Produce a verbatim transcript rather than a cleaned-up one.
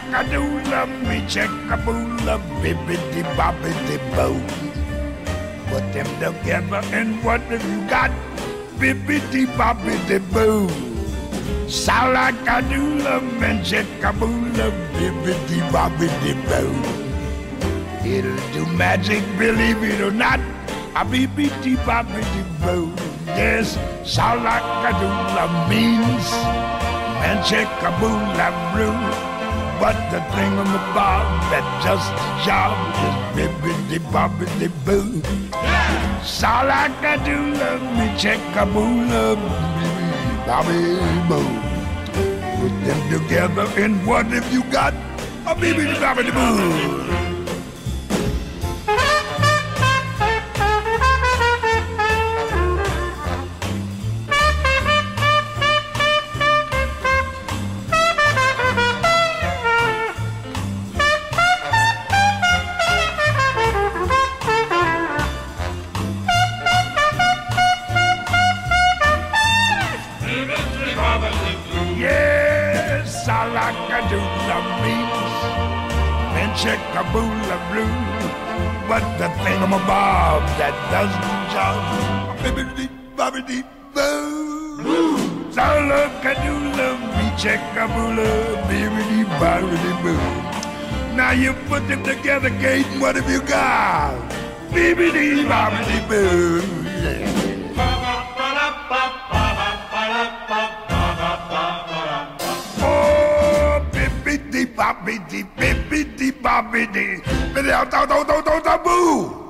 Salakadoola, me checkaboola, bibbidi bobbidi boo. Put them together and what have you got? Bibbidi bobbidi boo. Salakadoola, me checkaboola, bibbidi bobbidi boo. It'll do magic, believe it or not. A bibbidi bobbidi boo. Yes, Salakadoola means Manchekaboola brew. But the thingamabob that just the job is bibbidi bobbidi boo. Salakadoola, me checkaboola, bibbidi bobbidi boo. Put them together and what have you got? A bibbidi bobbidi boo. Yes, Salakadoola means Manchekaboola blue. But the thingamabob that does the job, bibbidi bobbidi boo. Salakadoola, me checkaboola, bibbidi bobbidi boo. Now you put them together, Kate, and what have you got? Bibbidi bobbidi boo. Yeah. Bibbidi bobbidi, bibbidi bobbidi, bibbidi bobbidi, boo.